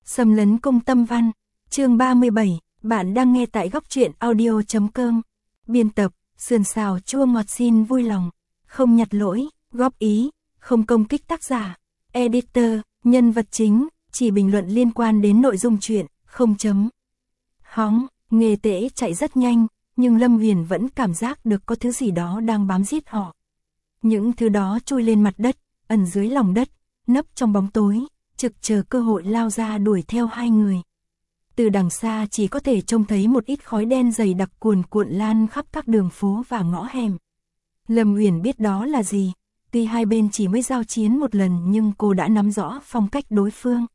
Xâm lấn cung tâm văn, chương 37, bạn đang nghe tại góc truyện audio.com. Biên tập, sườn xào chua ngọt xin vui lòng, không nhặt lỗi, góp ý, không công kích tác giả. Editor, nhân vật chính, chỉ bình luận liên quan đến nội dung truyện, không chấm. Hóng, Nghê Tễ chạy rất nhanh, nhưng Lâm Huyền vẫn cảm giác được có thứ gì đó đang bám giết họ. Những thứ đó chui lên mặt đất, ẩn dưới lòng đất, nấp trong bóng tối, trực chờ cơ hội lao ra đuổi theo hai người. Từ đằng xa chỉ có thể trông thấy một ít khói đen dày đặc cuồn cuộn lan khắp các đường phố và ngõ hẻm. Lâm Huyền biết đó là gì, tuy hai bên chỉ mới giao chiến một lần nhưng cô đã nắm rõ phong cách đối phương.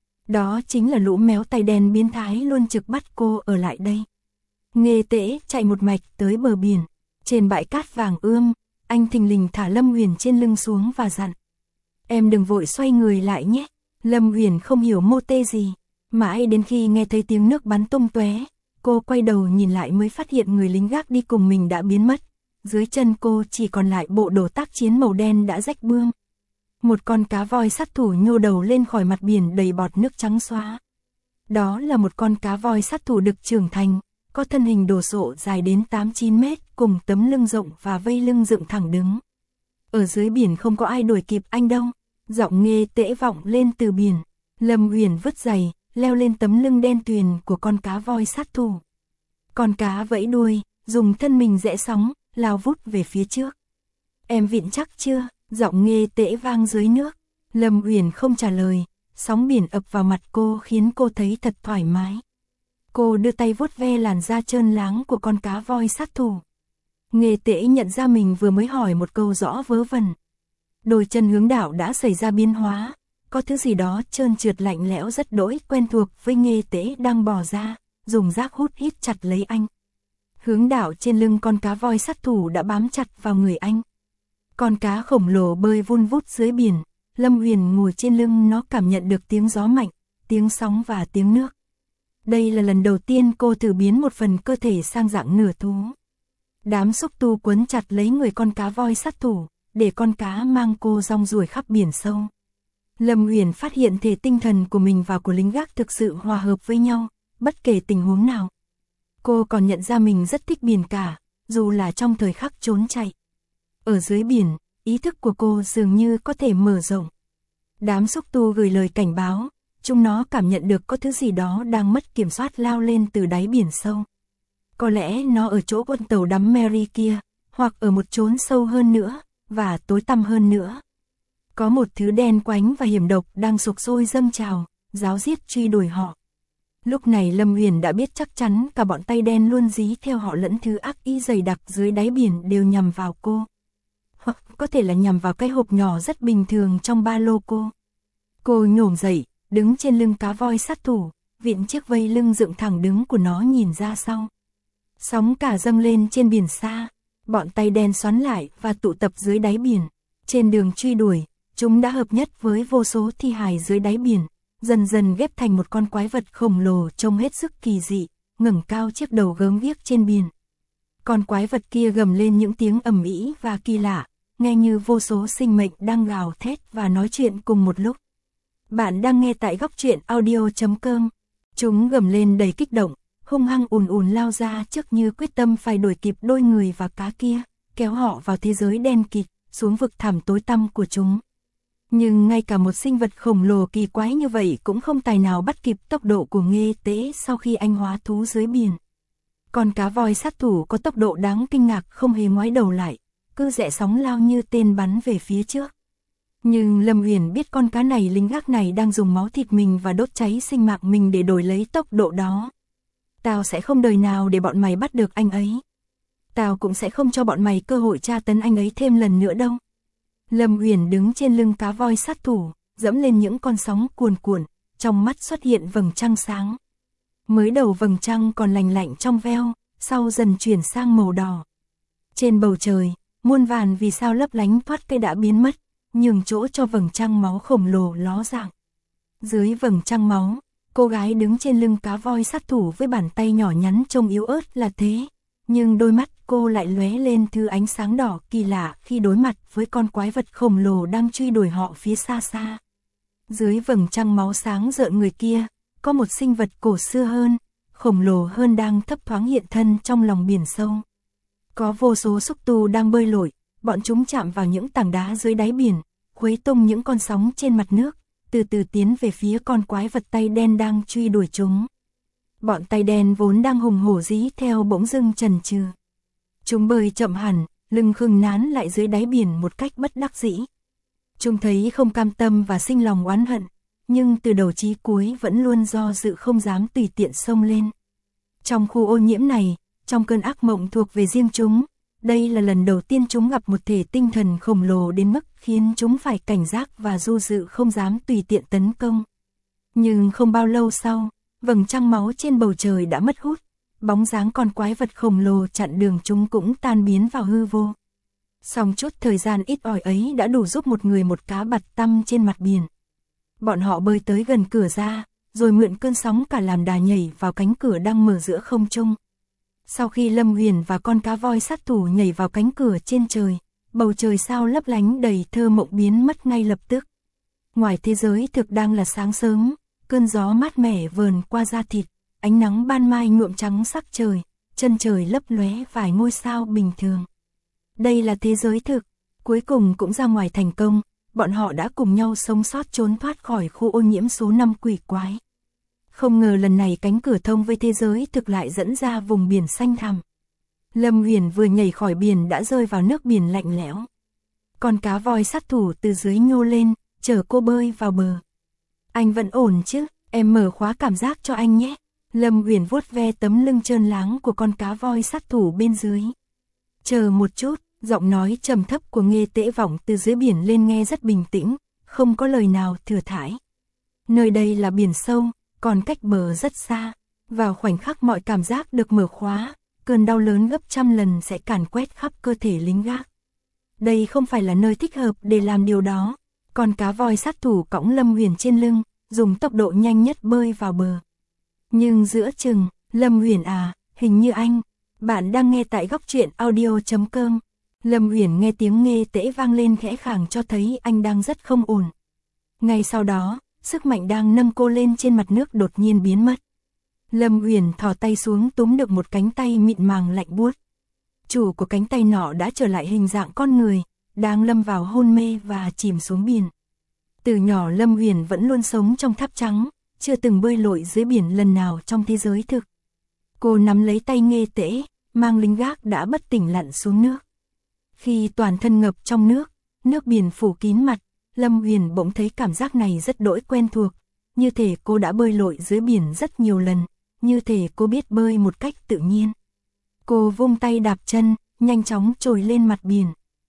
Đó chính là lũ méo tay đen biến thái luôn trực bắt cô ở lại đây. Nghê Tễ chạy một mạch tới bờ biển, trên bãi cát vàng ươm, anh thình lình thả Lâm Huyền trên lưng xuống và dặn: "Em đừng vội xoay người lại nhé." Lâm Huyền không hiểu mô tê gì, mãi đến khi nghe thấy tiếng nước bắn tung tóe, cô quay đầu nhìn lại mới phát hiện người lính gác đi cùng mình đã biến mất. Dưới chân cô chỉ còn lại bộ đồ tác chiến màu đen đã rách bươm. Một con cá voi sát thủ nhô đầu lên khỏi mặt biển đầy bọt nước trắng xóa. Đó là một con cá voi sát thủ đực trưởng thành, có thân hình đồ sộ dài đến 8-9 mét, cùng tấm lưng rộng và vây lưng dựng thẳng đứng. Ở dưới biển không có ai đuổi kịp anh đâu. Giọng Nghê Tễ vọng lên từ biển. Lâm Huyền vứt giày, leo lên tấm lưng đen tuyền của con cá voi sát thủ. Con cá vẫy đuôi, dùng thân mình rẽ sóng, lao vút về phía trước. "Em vịn chắc chưa?" Giọng Nghê Tễ vang dưới nước. Lâm Huyền không trả lời, sóng biển ập vào mặt cô khiến cô thấy thật thoải mái. Cô đưa tay vuốt ve làn da trơn láng của con cá voi sát thủ. Nghê Tễ nhận ra mình vừa mới hỏi một câu rõ vớ vẩn. Đôi chân Hướng Đạo đã xảy ra biến hóa, có thứ gì đó trơn trượt lạnh lẽo rất đỗi quen thuộc với Nghê Tễ đang bò ra, dùng giác hút hít chặt lấy anh. Hướng Đạo trên lưng con cá voi sát thủ đã bám chặt vào người anh. Con cá khổng lồ bơi vun vút dưới biển, Lâm Huyền ngồi trên lưng nó cảm nhận được tiếng gió mạnh, tiếng sóng và tiếng nước. Đây là lần đầu tiên cô thử biến một phần cơ thể sang dạng nửa thú. Đám xúc tu quấn chặt lấy người con cá voi sát thủ, để con cá mang cô rong ruổi khắp biển sâu. Lâm Huyền phát hiện thể tinh thần của mình và của lính gác thực sự hòa hợp với nhau, bất kể tình huống nào. Cô còn nhận ra mình rất thích biển cả, dù là trong thời khắc trốn chạy. Ở dưới biển, ý thức của cô dường như có thể mở rộng. Đám xúc tu gửi lời cảnh báo, chúng nó cảm nhận được có thứ gì đó đang mất kiểm soát lao lên từ đáy biển sâu. Có lẽ nó ở chỗ con tàu đắm Mary kia, hoặc ở một chốn sâu hơn nữa, và tối tăm hơn nữa. Có một thứ đen quánh và hiểm độc đang sục sôi dâng trào, ráo riết truy đuổi họ. Lúc này Lâm Huyền đã biết chắc chắn cả bọn tay đen luôn dí theo họ lẫn thứ ác ý dày đặc dưới đáy biển đều nhằm vào cô. Hoặc có thể là nhằm vào cái hộp nhỏ rất bình thường trong ba lô cô. Cô nhổm dậy, đứng trên lưng cá voi sát thủ, vịn chiếc vây lưng dựng thẳng đứng của nó nhìn ra sau. Sóng cả dâng lên trên biển xa, bọn tay đen xoắn lại và tụ tập dưới đáy biển. Trên đường truy đuổi, chúng đã hợp nhất với vô số thi hài dưới đáy biển, dần dần ghép thành một con quái vật khổng lồ trông hết sức kỳ dị, ngẩng cao chiếc đầu gớm ghiếc trên biển. Con quái vật kia gầm lên những tiếng ầm ĩ và kỳ lạ, nghe như vô số sinh mệnh đang gào thét và nói chuyện cùng một lúc. Bạn đang nghe tại góc truyện audio.com. Chúng gầm lên đầy kích động, hung hăng ùn ùn lao ra trước như quyết tâm phải đuổi kịp đôi người và cá kia, kéo họ vào thế giới đen kịt, xuống vực thẳm tối tăm của chúng. Nhưng ngay cả một sinh vật khổng lồ kỳ quái như vậy cũng không tài nào bắt kịp tốc độ của Nghê Tễ sau khi anh hóa thú dưới biển. Con cá voi sát thủ có tốc độ đáng kinh ngạc, không hề ngoái đầu lại, cứ rẽ sóng lao như tên bắn về phía trước. Nhưng Lâm Huyền biết con cá này, lính gác này đang dùng máu thịt mình và đốt cháy sinh mạng mình để đổi lấy tốc độ đó. "Tao sẽ không đời nào để bọn mày bắt được anh ấy. Tao cũng sẽ không cho bọn mày cơ hội tra tấn anh ấy thêm lần nữa đâu." Lâm Huyền đứng trên lưng cá voi sát thủ, dẫm lên những con sóng cuồn cuộn, trong mắt xuất hiện vầng trăng sáng. Mới đầu vầng trăng còn lành lạnh trong veo, sau dần chuyển sang màu đỏ. Trên bầu trời, muôn vàn vì sao lấp lánh thoát cây đã biến mất, nhường chỗ cho vầng trăng máu khổng lồ ló dạng. Dưới vầng trăng máu, cô gái đứng trên lưng cá voi sát thủ với bàn tay nhỏ nhắn trông yếu ớt là thế, nhưng đôi mắt cô lại lóe lên thứ ánh sáng đỏ kỳ lạ khi đối mặt với con quái vật khổng lồ đang truy đuổi họ phía xa xa. Dưới vầng trăng máu sáng rợn người kia, có một sinh vật cổ xưa hơn, khổng lồ hơn đang thấp thoáng hiện thân trong lòng biển sâu. Có vô số xúc tu đang bơi lội, bọn chúng chạm vào những tảng đá dưới đáy biển, khuấy tung những con sóng trên mặt nước, từ từ tiến về phía con quái vật tay đen đang truy đuổi chúng. Bọn tay đen vốn đang hùng hổ dí theo bỗng dưng chần chừ. Chúng bơi chậm hẳn, lưng khựng nán lại dưới đáy biển một cách bất đắc dĩ. Chúng thấy không cam tâm và sinh lòng oán hận, nhưng từ đầu chí cuối vẫn luôn do dự không dám tùy tiện xông lên. Trong khu ô nhiễm này, trong cơn ác mộng thuộc về riêng chúng, đây là lần đầu tiên chúng gặp một thể tinh thần khổng lồ đến mức khiến chúng phải cảnh giác và do dự không dám tùy tiện tấn công. Nhưng không bao lâu sau, vầng trăng máu trên bầu trời đã mất hút, bóng dáng con quái vật khổng lồ chặn đường chúng cũng tan biến vào hư vô. Song chút thời gian ít ỏi ấy đã đủ giúp một người một cá bạt tăm trên mặt biển. Bọn họ bơi tới gần cửa ra, rồi mượn cơn sóng cả làm đà nhảy vào cánh cửa đang mở giữa không trung. Sau khi Lâm Huyền và con cá voi sát thủ nhảy vào cánh cửa trên trời, bầu trời sao lấp lánh đầy thơ mộng biến mất ngay lập tức. Ngoài thế giới thực đang là sáng sớm, cơn gió mát mẻ vờn qua da thịt, ánh nắng ban mai nhuộm trắng sắc trời, chân trời lấp lóe vài ngôi sao bình thường. Đây là thế giới thực, cuối cùng cũng ra ngoài thành công, bọn họ đã cùng nhau sống sót trốn thoát khỏi khu ô nhiễm số 5 quỷ quái. Không ngờ lần này cánh cửa thông với thế giới thực lại dẫn ra vùng biển xanh thẳm. Lâm Huyền vừa nhảy khỏi biển đã rơi vào nước biển lạnh lẽo. Con cá voi sát thủ từ dưới nhô lên, chở cô bơi vào bờ. Anh vẫn ổn chứ, em mở khóa cảm giác cho anh nhé. Lâm Huyền vuốt ve tấm lưng trơn láng của con cá voi sát thủ bên dưới. Chờ một chút, giọng nói trầm thấp của Nghê Tễ vọng từ dưới biển lên nghe rất bình tĩnh, không có lời nào thừa thãi. Nơi đây là biển sâu, còn cách bờ rất xa. Vào khoảnh khắc mọi cảm giác được mở khóa, cơn đau lớn gấp trăm lần sẽ càn quét khắp cơ thể lính gác. Đây không phải là nơi thích hợp để làm điều đó. Con cá voi sát thủ cõng Lâm Huyền trên lưng, dùng tốc độ nhanh nhất bơi vào bờ. Nhưng giữa chừng, Lâm Huyền à, hình như anh, bạn đang nghe tại góc truyện audio.com. Lâm Huyền nghe tiếng Nghê Tễ vang lên khẽ khàng cho thấy anh đang rất không ổn. Ngay sau đó, sức mạnh đang nâng cô lên trên mặt nước đột nhiên biến mất. Lâm Huyền thò tay xuống túm được một cánh tay mịn màng lạnh buốt. Chủ của cánh tay nọ đã trở lại hình dạng con người, đang lâm vào hôn mê và chìm xuống biển. Từ nhỏ Lâm Huyền vẫn luôn sống trong tháp trắng, chưa từng bơi lội dưới biển lần nào trong thế giới thực. Cô nắm lấy tay Nghê Tễ, mang lính gác đã bất tỉnh lặn xuống nước. Khi toàn thân ngập trong nước biển phủ kín mặt, Lâm Huyền bỗng thấy cảm giác này rất đỗi quen thuộc, như thể cô đã bơi lội dưới biển rất nhiều lần, như thể cô biết bơi một cách tự nhiên. Cô vung tay đạp chân, nhanh chóng trồi lên mặt biển.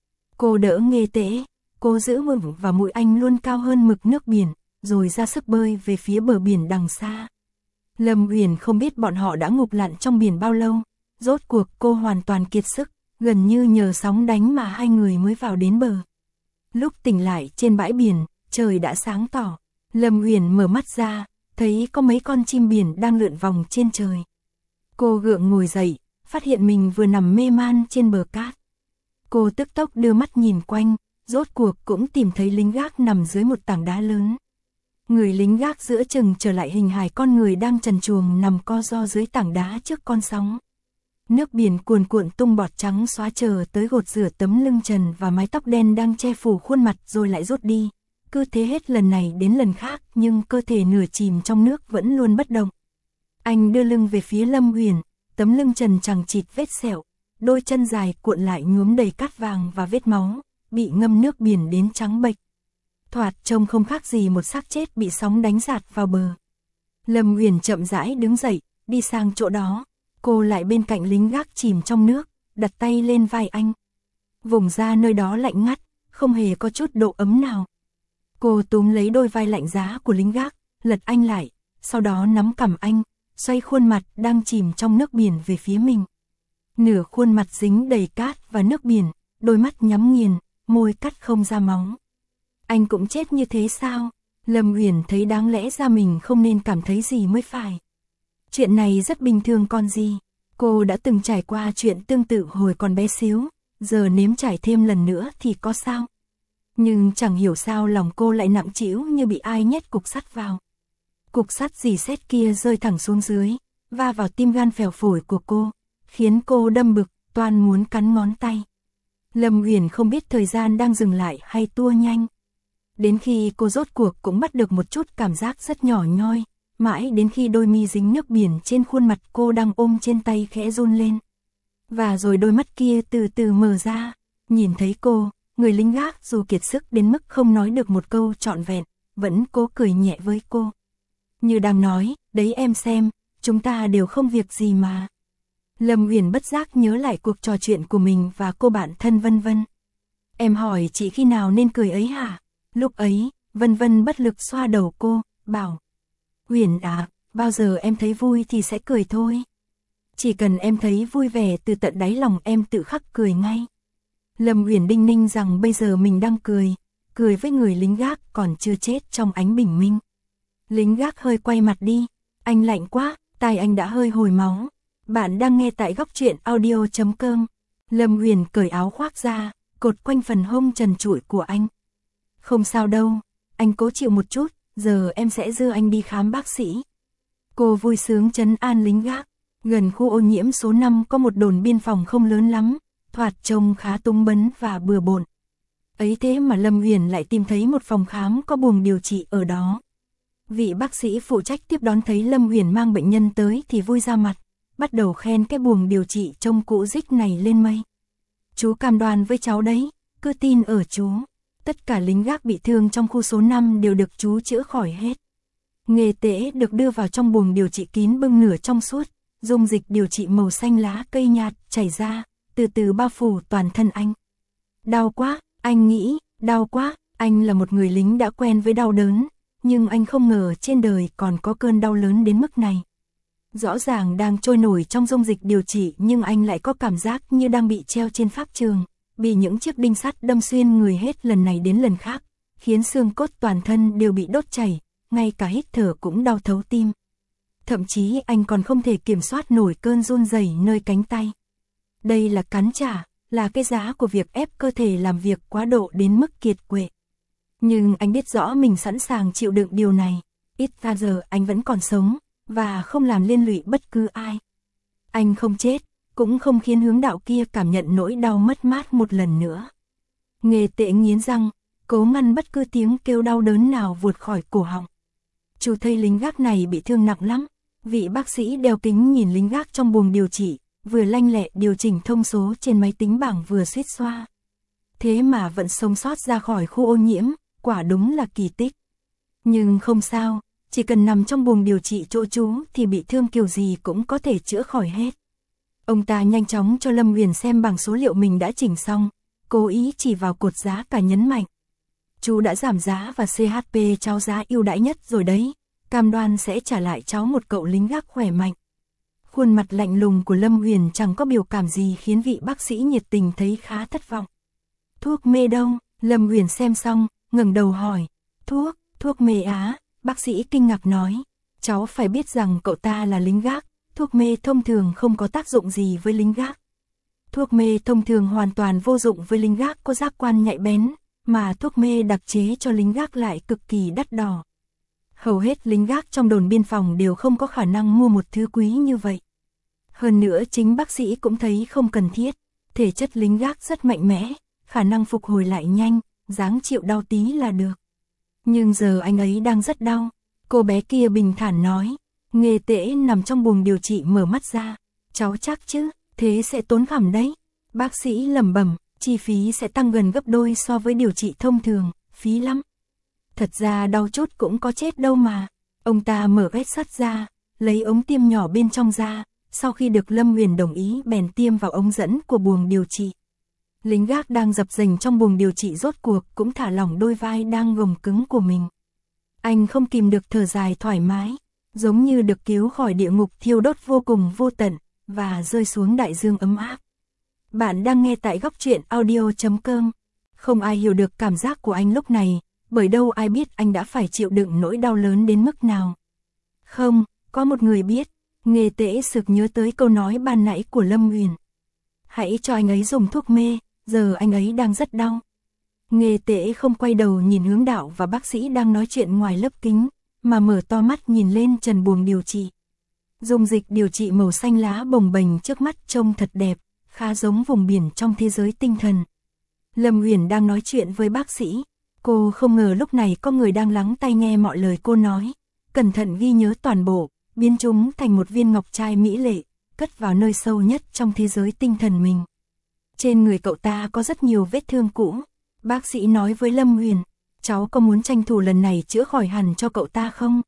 Cô đỡ Nghê Tễ, cô giữ vững và mũi anh luôn cao hơn mực nước biển, rồi ra sức bơi về phía bờ biển đằng xa. Lâm Huyền không biết bọn họ đã ngụp lặn trong biển bao lâu, rốt cuộc cô hoàn toàn kiệt sức, gần như nhờ sóng đánh mà hai người mới vào đến bờ. Lúc tỉnh lại trên bãi biển, trời đã sáng tỏ. Lâm Huyền mở mắt ra, thấy có mấy con chim biển đang lượn vòng trên trời. Cô gượng ngồi dậy, phát hiện mình vừa nằm mê man trên bờ cát. Cô tức tốc đưa mắt nhìn quanh, rốt cuộc cũng tìm thấy lính gác nằm dưới một tảng đá lớn. Người lính gác giữa chừng trở lại hình hài con người đang trần truồng nằm co ro dưới tảng đá trước con sóng. Nước biển cuồn cuộn tung bọt trắng xóa chờ tới gột rửa tấm lưng trần và mái tóc đen đang che phủ khuôn mặt rồi lại rút đi. Cứ thế hết lần này đến lần khác nhưng cơ thể nửa chìm trong nước vẫn luôn bất động. Anh đưa lưng về phía Lâm Huyền, tấm lưng trần chằng chịt vết sẹo, đôi chân dài cuộn lại nhuốm đầy cát vàng và vết máu, bị ngâm nước biển đến trắng bệch. Thoạt trông không khác gì một xác chết bị sóng đánh dạt vào bờ. Lâm Huyền chậm rãi đứng dậy, đi sang chỗ đó. Cô lại bên cạnh lính gác chìm trong nước, đặt tay lên vai anh. Vùng da nơi đó lạnh ngắt, không hề có chút độ ấm nào. Cô túm lấy đôi vai lạnh giá của lính gác, lật anh lại, sau đó nắm cằm anh, xoay khuôn mặt đang chìm trong nước biển về phía mình. Nửa khuôn mặt dính đầy cát và nước biển, đôi mắt nhắm nghiền, môi cắt không ra máu. Anh cũng chết như thế sao? Lâm Huyền thấy đáng lẽ ra mình không nên cảm thấy gì mới phải. Chuyện này rất bình thường còn gì. Cô đã từng trải qua chuyện tương tự hồi còn bé xíu, giờ nếm trải thêm lần nữa thì có sao. Nhưng chẳng hiểu sao lòng cô lại nặng trĩu như bị ai nhét cục sắt vào. Cục sắt rỉ sét kia rơi thẳng xuống dưới, va vào tim gan phèo phổi của cô, khiến cô đâm bực, toan muốn cắn ngón tay. Lâm Uyển không biết thời gian đang dừng lại hay tua nhanh. Đến khi cô rốt cuộc cũng bắt được một chút cảm giác rất nhỏ nhoi, mãi đến khi đôi mi dính nước biển trên khuôn mặt cô đang ôm trên tay khẽ run lên. Và rồi đôi mắt kia từ từ mở ra, nhìn thấy cô, người lính gác dù kiệt sức đến mức không nói được một câu trọn vẹn, vẫn cố cười nhẹ với cô. Như đang nói, đấy em xem, chúng ta đều không việc gì mà. Lâm Uyển bất giác nhớ lại cuộc trò chuyện của mình và cô bạn thân Vân Vân. Em hỏi chị khi nào nên cười ấy hả? Lúc ấy, Vân Vân bất lực xoa đầu cô, bảo. Uyển à, bao giờ em thấy vui thì sẽ cười thôi. Chỉ cần em thấy vui vẻ từ tận đáy lòng em tự khắc cười ngay. Lâm Uyển đinh ninh rằng bây giờ mình đang cười với người lính gác còn chưa chết trong ánh bình minh. Lính gác hơi quay mặt đi, anh lạnh quá, tai anh đã hơi hồi máu. Bạn đang nghe tại góc truyện audio.com. Lâm Uyển cởi áo khoác ra, cột quanh phần hông trần trụi của anh. Không sao đâu, anh cố chịu một chút, giờ em sẽ đưa anh đi khám bác sĩ. Cô vui sướng trấn an lính gác. Gần khu ô nhiễm số 5 có một đồn biên phòng không lớn lắm, thoạt trông khá túng bấn và bừa bộn. Ấy thế mà Lâm Uyển lại tìm thấy một phòng khám có buồng điều trị ở đó. Vị bác sĩ phụ trách tiếp đón thấy Lâm Uyển mang bệnh nhân tới thì vui ra mặt, bắt đầu khen cái buồng điều trị trông cũ rích này lên mây. Chú cam đoan với cháu đấy, cứ tin ở chú. Tất cả lính gác bị thương trong khu số 5 đều được chú chữa khỏi hết. Nghề tễ được đưa vào trong buồng điều trị kín bưng nửa trong suốt, dung dịch điều trị màu xanh lá cây nhạt chảy ra, từ từ bao phủ toàn thân anh. Đau quá, anh nghĩ, đau quá, anh là một người lính đã quen với đau đớn, nhưng anh không ngờ trên đời còn có cơn đau lớn đến mức này. Rõ ràng đang trôi nổi trong dung dịch điều trị nhưng anh lại có cảm giác như đang bị treo trên pháp trường, bị những chiếc đinh sắt đâm xuyên người hết lần này đến lần khác, khiến xương cốt toàn thân đều bị đốt chảy, ngay cả hít thở cũng đau thấu tim. Thậm chí anh còn không thể kiểm soát nổi cơn run rẩy nơi cánh tay. Đây là cắn trả, là cái giá của việc ép cơ thể làm việc quá độ đến mức kiệt quệ. Nhưng anh biết rõ mình sẵn sàng chịu đựng điều này, ít ra giờ anh vẫn còn sống, và không làm liên lụy bất cứ ai. Anh không chết, cũng không khiến hướng đạo kia cảm nhận nỗi đau mất mát một lần nữa. Nghề tệ nghiến răng, cố ngăn bất cứ tiếng kêu đau đớn nào vụt khỏi cổ họng. Chú thấy lính gác này bị thương nặng lắm. Vị bác sĩ đeo kính nhìn lính gác trong buồng điều trị, vừa lanh lẹ điều chỉnh thông số trên máy tính bảng vừa suýt xoa. Thế mà vẫn sống sót ra khỏi khu ô nhiễm, quả đúng là kỳ tích. Nhưng không sao, chỉ cần nằm trong buồng điều trị chỗ chú thì bị thương kiểu gì cũng có thể chữa khỏi hết. Ông ta nhanh chóng cho Lâm Uyển xem bảng số liệu mình đã chỉnh xong, cố ý chỉ vào cột giá cả nhấn mạnh. Chú đã giảm giá và CHP cháu giá ưu đãi nhất rồi đấy, cam đoan sẽ trả lại cháu một cậu lính gác khỏe mạnh. Khuôn mặt lạnh lùng của Lâm Uyển chẳng có biểu cảm gì khiến vị bác sĩ nhiệt tình thấy khá thất vọng. Thuốc mê đâu? Lâm Uyển xem xong, ngẩng đầu hỏi. Thuốc mê á? Bác sĩ kinh ngạc nói. Cháu phải biết rằng cậu ta là lính gác, thuốc mê thông thường không có tác dụng gì với lính gác. Thuốc mê thông thường hoàn toàn vô dụng với lính gác có giác quan nhạy bén, mà thuốc mê đặc chế cho lính gác lại cực kỳ đắt đỏ. Hầu hết lính gác trong đồn biên phòng đều không có khả năng mua một thứ quý như vậy. Hơn nữa chính bác sĩ cũng thấy không cần thiết, thể chất lính gác rất mạnh mẽ, khả năng phục hồi lại nhanh, dáng chịu đau tí là được. Nhưng giờ anh ấy đang rất đau, cô bé kia bình thản nói. Nghề tễ nằm trong buồng điều trị mở mắt ra. Cháu chắc chứ, thế sẽ tốn khẩm đấy. Bác sĩ lẩm bẩm, chi phí sẽ tăng gần gấp đôi so với điều trị thông thường, phí lắm. Thật ra đau chút cũng có chết đâu mà. Ông ta mở vết sắt ra, lấy ống tiêm nhỏ bên trong ra, sau khi được Lâm Uyển đồng ý bèn tiêm vào ống dẫn của buồng điều trị. Lính gác đang dập dềnh trong buồng điều trị rốt cuộc cũng thả lỏng đôi vai đang gồng cứng của mình. Anh không kìm được thở dài thoải mái, giống như được cứu khỏi địa ngục thiêu đốt vô cùng vô tận, và rơi xuống đại dương ấm áp. Bạn đang nghe tại góc truyện audio.com. Không ai hiểu được cảm giác của anh lúc này, bởi đâu ai biết anh đã phải chịu đựng nỗi đau lớn đến mức nào. Không, có một người biết. Nghề tễ sực nhớ tới câu nói ban nãy của Lâm Uyển. Hãy cho anh ấy dùng thuốc mê, giờ anh ấy đang rất đau. Nghề tễ không quay đầu nhìn hướng đạo và bác sĩ đang nói chuyện ngoài lớp kính, mà mở to mắt nhìn lên trần buồng điều trị. Dung dịch điều trị màu xanh lá bồng bềnh trước mắt trông thật đẹp, khá giống vùng biển trong thế giới tinh thần. Lâm Uyển đang nói chuyện với bác sĩ, cô không ngờ lúc này có người đang lắng tai nghe mọi lời cô nói, cẩn thận ghi nhớ toàn bộ, biến chúng thành một viên ngọc trai mỹ lệ, cất vào nơi sâu nhất trong thế giới tinh thần mình. Trên người cậu ta có rất nhiều vết thương cũ, bác sĩ nói với Lâm Uyển, cháu có muốn tranh thủ lần này chữa khỏi hẳn cho cậu ta không?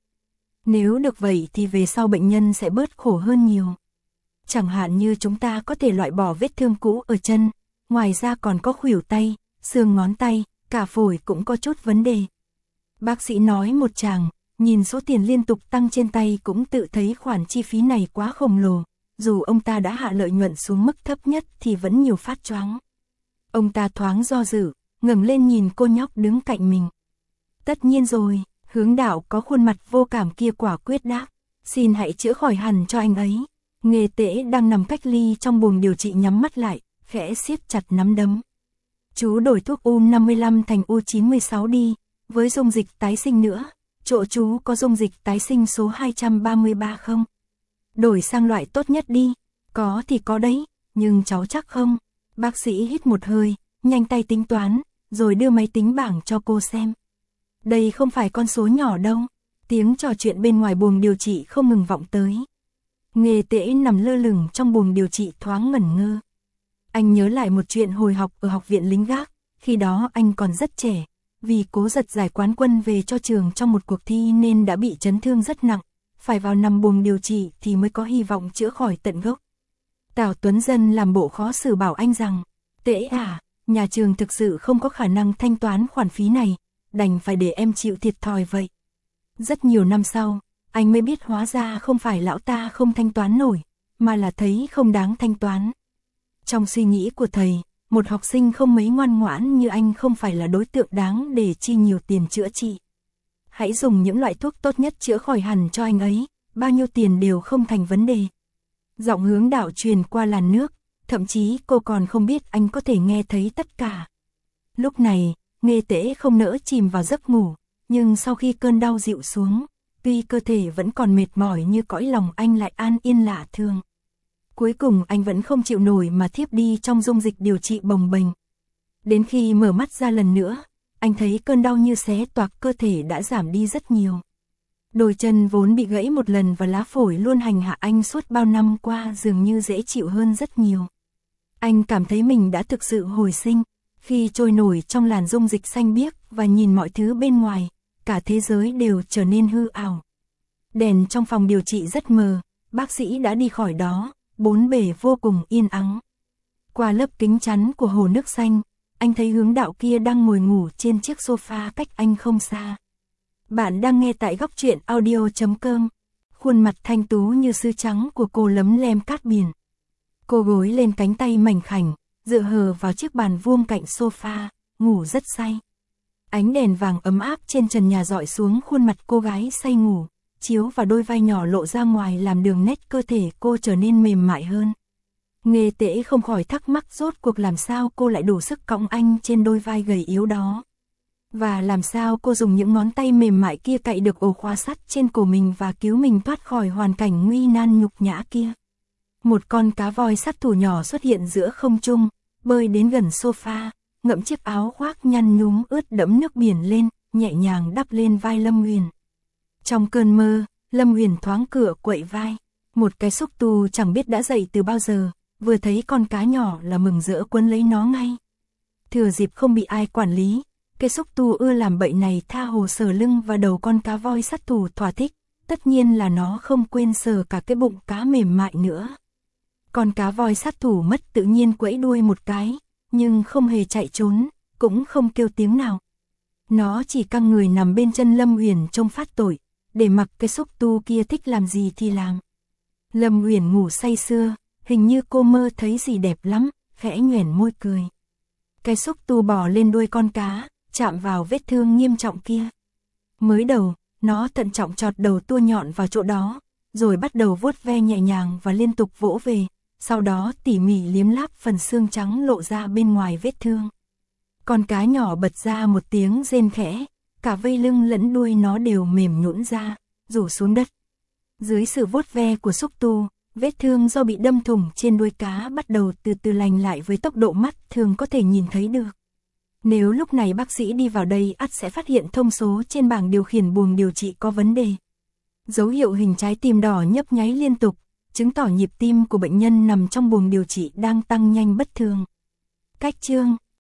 Nếu được vậy thì về sau bệnh nhân sẽ bớt khổ hơn nhiều. Chẳng hạn như chúng ta có thể loại bỏ vết thương cũ ở chân, ngoài ra còn có khuỷu tay, xương ngón tay, cả phổi cũng có chút vấn đề. Bác sĩ nói một tràng, nhìn số tiền liên tục tăng trên tay cũng tự thấy khoản chi phí này quá khổng lồ, dù ông ta đã hạ lợi nhuận xuống mức thấp nhất thì vẫn nhiều phát choáng. Ông ta thoáng do dự, ngẩng lên nhìn cô nhóc đứng cạnh mình. Tất nhiên rồi, Hướng Đạo có khuôn mặt vô cảm kia quả quyết đáp, xin hãy chữa khỏi hẳn cho anh ấy. Nghề Tễ đang nằm cách ly trong buồng điều trị nhắm mắt lại, khẽ siết chặt nắm đấm. Chú đổi thuốc U55 thành U96 đi, với dung dịch tái sinh nữa, chỗ chú có dung dịch tái sinh số 233 không? Đổi sang loại tốt nhất đi, có thì có đấy, nhưng cháu chắc không? Bác sĩ hít một hơi, nhanh tay tính toán, rồi đưa máy tính bảng cho cô xem. Đây không phải con số nhỏ đâu, tiếng trò chuyện bên ngoài buồng điều trị không ngừng vọng tới. Nghề Tễ nằm lơ lửng trong buồng điều trị thoáng ngẩn ngơ. Anh nhớ lại một chuyện hồi học ở học viện lính gác, khi đó anh còn rất trẻ, vì cố giật giải quán quân về cho trường trong một cuộc thi nên đã bị chấn thương rất nặng, phải vào nằm buồng điều trị thì mới có hy vọng chữa khỏi tận gốc. Tào Tuấn Dân làm bộ khó xử bảo anh rằng, Tễ à, nhà trường thực sự không có khả năng thanh toán khoản phí này, đành phải để em chịu thiệt thòi vậy. Rất nhiều năm sau, anh mới biết hóa ra không phải lão ta không thanh toán nổi, mà là thấy không đáng thanh toán. Trong suy nghĩ của thầy, một học sinh không mấy ngoan ngoãn như anh không phải là đối tượng đáng để chi nhiều tiền chữa trị. Hãy dùng những loại thuốc tốt nhất chữa khỏi hẳn cho anh ấy, bao nhiêu tiền đều không thành vấn đề. Giọng Hướng Đạo truyền qua làn nước, thậm chí cô còn không biết anh có thể nghe thấy tất cả. Lúc này, Nghề Tễ không nỡ chìm vào giấc ngủ, nhưng sau khi cơn đau dịu xuống, tuy cơ thể vẫn còn mệt mỏi như cõi lòng anh lại an yên lạ thường. Cuối cùng anh vẫn không chịu nổi mà thiếp đi trong dung dịch điều trị bồng bềnh. Đến khi mở mắt ra lần nữa, anh thấy cơn đau như xé toạc cơ thể đã giảm đi rất nhiều. Đôi chân vốn bị gãy một lần và lá phổi luôn hành hạ anh suốt bao năm qua dường như dễ chịu hơn rất nhiều. Anh cảm thấy mình đã thực sự hồi sinh, khi trôi nổi trong làn dung dịch xanh biếc và nhìn mọi thứ bên ngoài, cả thế giới đều trở nên hư ảo. Đèn trong phòng điều trị rất mờ, bác sĩ đã đi khỏi đó, bốn bề vô cùng yên ắng. Qua lớp kính chắn của hồ nước xanh, anh thấy Hướng Đạo kia đang ngồi ngủ trên chiếc sofa cách anh không xa. Bạn đang nghe tại góc truyện audio.com. Khuôn mặt thanh tú như sứ trắng của cô lấm lem cát biển. Cô gối lên cánh tay mảnh khảnh, dựa hờ vào chiếc bàn vuông cạnh sofa, ngủ rất say. Ánh đèn vàng ấm áp trên trần nhà dọi xuống khuôn mặt cô gái say ngủ, chiếu vào đôi vai nhỏ lộ ra ngoài làm đường nét cơ thể cô trở nên mềm mại hơn. Nghề Tễ không khỏi thắc mắc rốt cuộc làm sao cô lại đủ sức cõng anh trên đôi vai gầy yếu đó. Và làm sao cô dùng những ngón tay mềm mại kia cạy được ổ khóa sắt trên cổ mình và cứu mình thoát khỏi hoàn cảnh nguy nan nhục nhã kia. Một con cá voi sát thủ nhỏ xuất hiện giữa không trung, bơi đến gần sofa, ngậm chiếc áo khoác nhăn nhúm ướt đẫm nước biển lên, nhẹ nhàng đắp lên vai Lâm Uyển. Trong cơn mơ, Lâm Uyển thoáng cựa quậy vai, một cái xúc tu chẳng biết đã dậy từ bao giờ, vừa thấy con cá nhỏ là mừng rỡ quấn lấy nó ngay. Thừa dịp không bị ai quản lý, cái xúc tu ưa làm bậy này tha hồ sờ lưng và đầu con cá voi sát thủ thỏa thích, tất nhiên là nó không quên sờ cả cái bụng cá mềm mại nữa. Con cá voi sát thủ mất tự nhiên quẫy đuôi một cái, nhưng không hề chạy trốn, cũng không kêu tiếng nào. Nó chỉ căng người nằm bên chân Lâm Uyển trông phát tội, để mặc cái xúc tu kia thích làm gì thì làm. Lâm Uyển ngủ say sưa, hình như cô mơ thấy gì đẹp lắm, khẽ nhoẻn môi cười. Cái xúc tu bò lên đuôi con cá, chạm vào vết thương nghiêm trọng kia. Mới đầu, nó thận trọng chọt đầu tua nhọn vào chỗ đó, rồi bắt đầu vuốt ve nhẹ nhàng và liên tục vỗ về, sau đó tỉ mỉ liếm láp phần xương trắng lộ ra bên ngoài vết thương. Con cá nhỏ bật ra một tiếng rên khẽ, cả vây lưng lẫn đuôi nó đều mềm nhũn ra, rủ xuống đất. Dưới sự vuốt ve của xúc tu, vết thương do bị đâm thủng trên đuôi cá bắt đầu từ từ lành lại với tốc độ mắt thường có thể nhìn thấy được. Nếu lúc này bác sĩ đi vào đây ắt sẽ phát hiện thông số trên bảng điều khiển buồng điều trị có vấn đề. Dấu hiệu hình trái tim đỏ nhấp nháy liên tục, chứng tỏ nhịp tim của bệnh nhân nằm trong buồng điều trị đang tăng nhanh bất thường. Cách chương